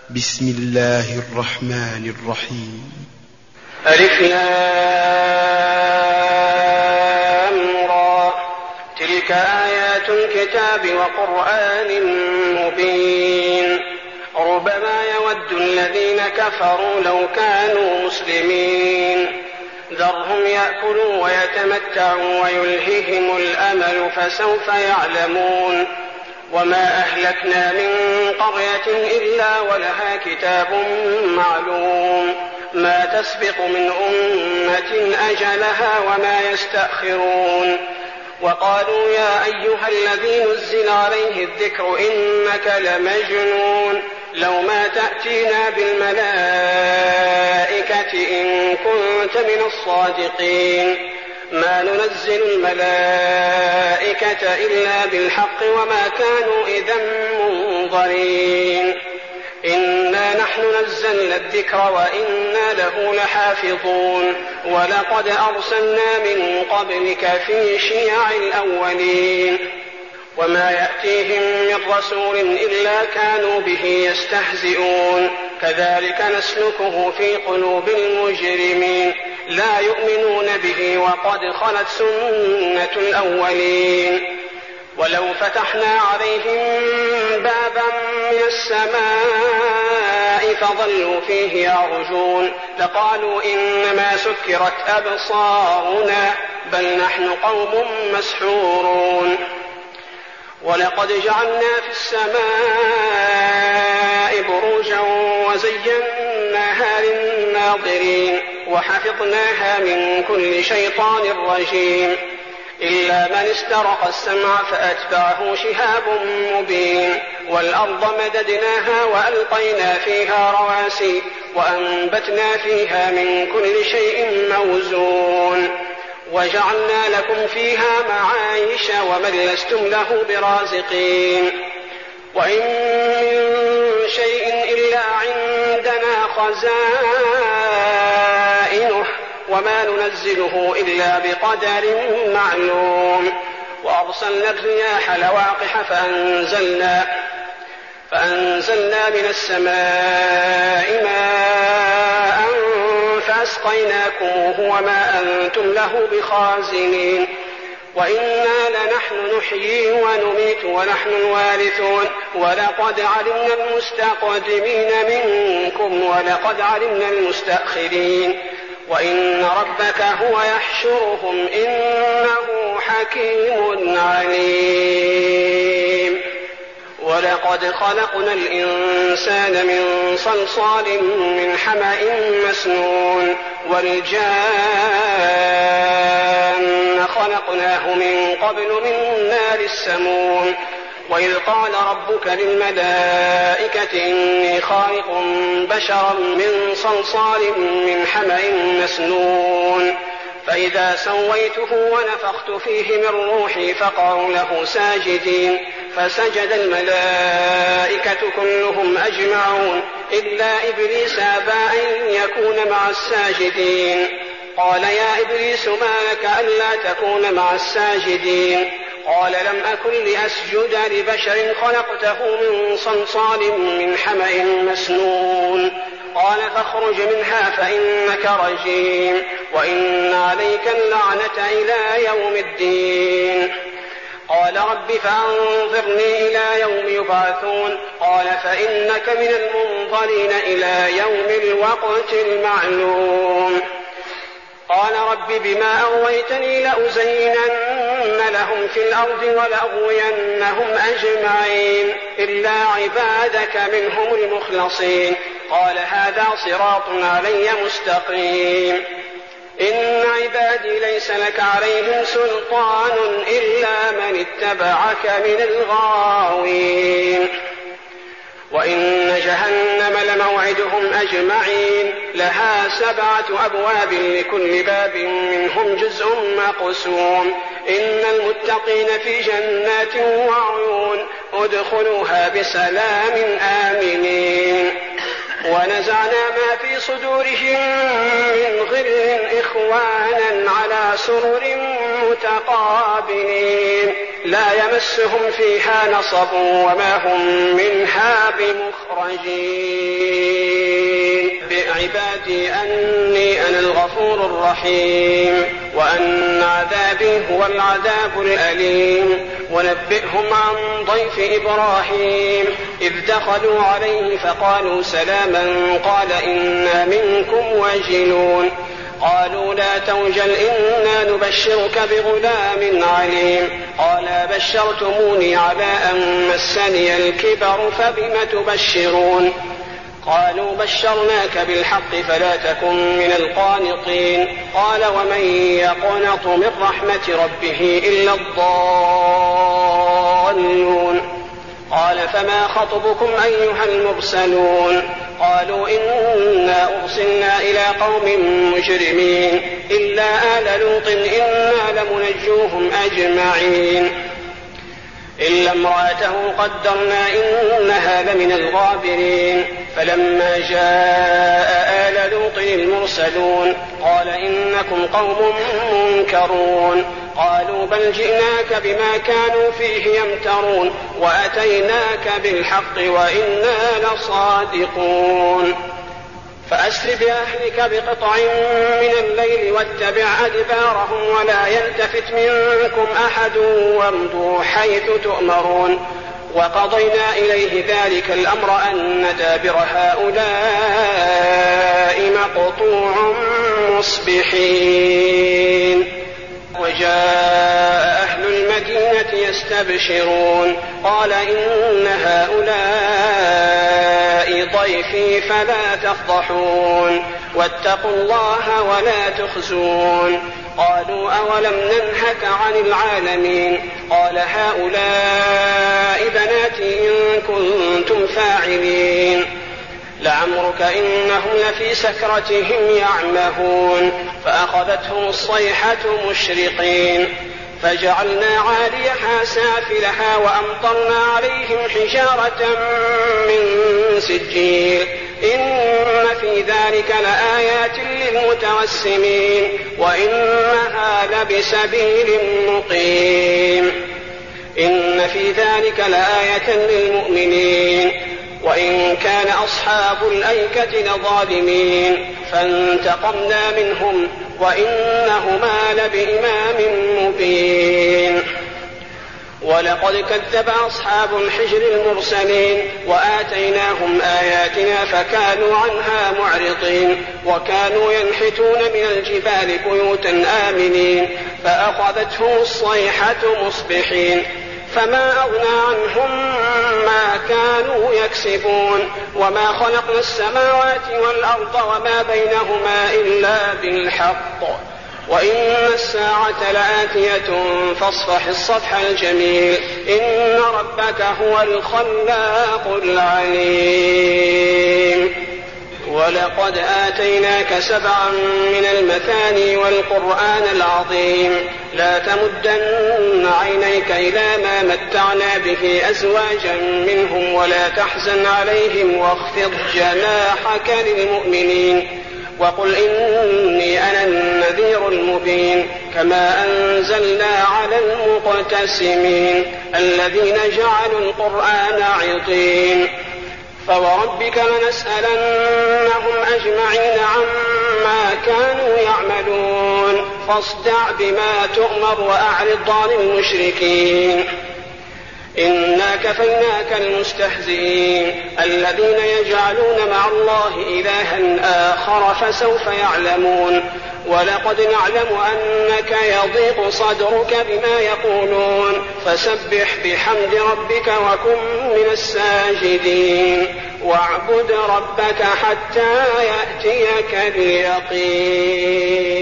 بسم الله الرحمن الرحيم. ألف لام را تلك آيات الكتاب وقرآن مبين ربما يود الذين كفروا لو كانوا مسلمين ذرهم يأكلوا ويتمتعوا ويلههم الأمل فسوف يعلمون وما أهلكنا من قرية إلا ولها كتاب معلوم ما تسبق من أمة أجلها وما يستأخرون وقالوا يا أيها الذي نزل عليه الذكر إنك لمجنون لو ما تأتينا بالملائكة إن كنت من الصادقين ما ننزل الملائكة إلا بالحق وما كانوا إذا منظرين إنا نحن نزلنا الذكر وإنا له لحافظون ولقد أرسلنا من قبلك في شيع الأولين وما يأتيهم من رسول إلا كانوا به يستهزئون كذلك نسلكه في قلوب المجرمين لا يؤمنون به وقد خلت سنة الأولين ولو فتحنا عليهم بابا من السماء فظلوا فيه يعرجون لقالوا إنما سكرت أبصارنا بل نحن قوم مسحورون ولقد جعلنا في السماء بروجا وزيناها للناظرين وحفظناها من كل شيطان رجيم إلا من استرق السمع فأتبعه شهاب مبين والأرض مددناها وألقينا فيها رواسي وأنبتنا فيها من كل شيء موزون وجعلنا لكم فيها معايش ومن لستم له برازقين وإن من شيء إلا عندنا خزائنه وما ننزله إلا بقدر معلوم وأرسلنا الرياح لواقح فأنزلنا من السماء ماء فأسقيناكموه وما أنتم له بخازنين وإنا لنحن نحيي ونميت ونحن الوارثون ولقد علمنا المستقدمين منكم ولقد علمنا المستأخرين وإن ربك هو يحشرهم إنه حكيم عليم ولقد خلقنا الإنسان من صلصال من حمأ مسنون والجان خلقناه من قبل من نار السموم وإذ قال ربك للملائكة إني خالق بشرا من صلصال من حمأ مسنون فإذا سويته ونفخت فيه من روحي فقعوا له ساجدين فسجد الملائكة كلهم أجمعون إلا إبليس أبى أن يكون مع الساجدين قال يا إبليس ما لك ألا تكون مع الساجدين قال لم أكن لأسجد لبشر خلقته من صلصال من حمأ مسنون قال فاخرج منها فإنك رجيم وإن عليك اللعنة إلى يوم الدين قال رب فأنظرني إلى يوم يبعثون قال فإنك من المنظرين إلى يوم الوقت المعلوم قال رب بما أغويتني لأزينن لهم في الأرض ولأغوينهم أجمعين إلا عبادك منهم المخلصين قال هذا صراط علي مستقيم إن عبادي ليس لك عليهم سلطان إلا من اتبعك من الغاوين وإن جهنم لموعدهم أجمعين لها 7 أبواب لكل باب منهم جزء مقسوم إن المتقين في جنات وعيون ادخلوها بسلام آمنين ونزعنا ما في صدورهم من غل إخوانا على سرر متقابلين لا يمسهم فيها نصب وما هم منها بمخرجين. بعبادي أني أنا الغفور الرحيم وأن عذابي هو العذاب الأليم. ونبئهم عن ضيف إبراهيم إذ دخلوا عليه فقالوا سلاما قال إنا منكم وجلون. قالوا لا توجل إنا نبشرك بغلام عليم. قال بشرتموني على أن مسني الكبر فبم تبشرون. قالوا بشرناك بالحق فلا تكن من القانطين. قال ومن يقنط من رحمة ربه إلا الضالون. قال فما خطبكم أيها المرسلون؟ قالوا إنا أرسلنا إلى قوم مجرمين إلا آل لوط إنا لمنجوهم أجمعين إلا امرأته قدرنا إنها لمن الغابرين. فلما جاء آل لوط المرسلون قال إنكم قوم منكرون. قالوا بل جئناك بما كانوا فيه يمترون وأتيناك بالحق وإنا لصادقون. فأسر بأهلك بقطع من الليل واتبع أدبارهم ولا يلتفت منكم أحد وامضوا حيث تؤمرون. وقضينا إليه ذلك الأمر أن دابر هؤلاء مقطوع مصبحين. وجاء أهل المدينة يستبشرون قال إن هؤلاء ضيفي فلا تفضحون واتقوا الله ولا تخزون. قالوا أولم ننهك عن العالمين؟ قال هؤلاء بناتي إن كنتم فاعلين. لعمرك إنهم لفي سكرتهم يعمهون. فأخذتهم الصيحة مشرقين فجعلنا عاليها سافلها وأمطرنا عليهم حجارة من سجيل إن في ذلك لآيات للمتوسمين وإنها لبسبيل مقيم. إن في ذلك لآية للمؤمنين وإن كان أصحاب الأيكة لظالمين فانتقمنا منهم وإنهما لبإمام مبين. ولقد كذب أصحاب الحجر المرسلين وآتيناهم آياتنا فكانوا عنها معرضين. وكانوا ينحتون من الجبال بيوتا آمنين فأخذتهم الصيحة مصبحين فما أغنى عنهم ما كانوا يكسبون. وما خلقنا السماوات والأرض وما بينهما إلا بالحق وإن الساعة لآتية فاصفح الصفح الجميل إن ربك هو الخلاق العليم. ولقد آتيناك 7 من المثاني والقرآن العظيم. لا تمدن عينيك إلى ما متعنا به أزواجا منهم ولا تحزن عليهم واخفض جناحك للمؤمنين وقل إني أنا النذير المبين. كما أنزلنا على المقتسمين الذين جعلوا القرآن عضين. فوربك لنسألنهم أجمعين عما كانوا يعملون. فاصدع بما تؤمر وأعرض عن المشركين. إنا كفيناك المستهزئين الذين يجعلون مع الله إلها آخر فسوف يعلمون. ولقد نعلم أنك يضيق صدرك بما يقولون فسبح بحمد ربك وكن من الساجدين واعبد ربك حتى يأتيك اليقين.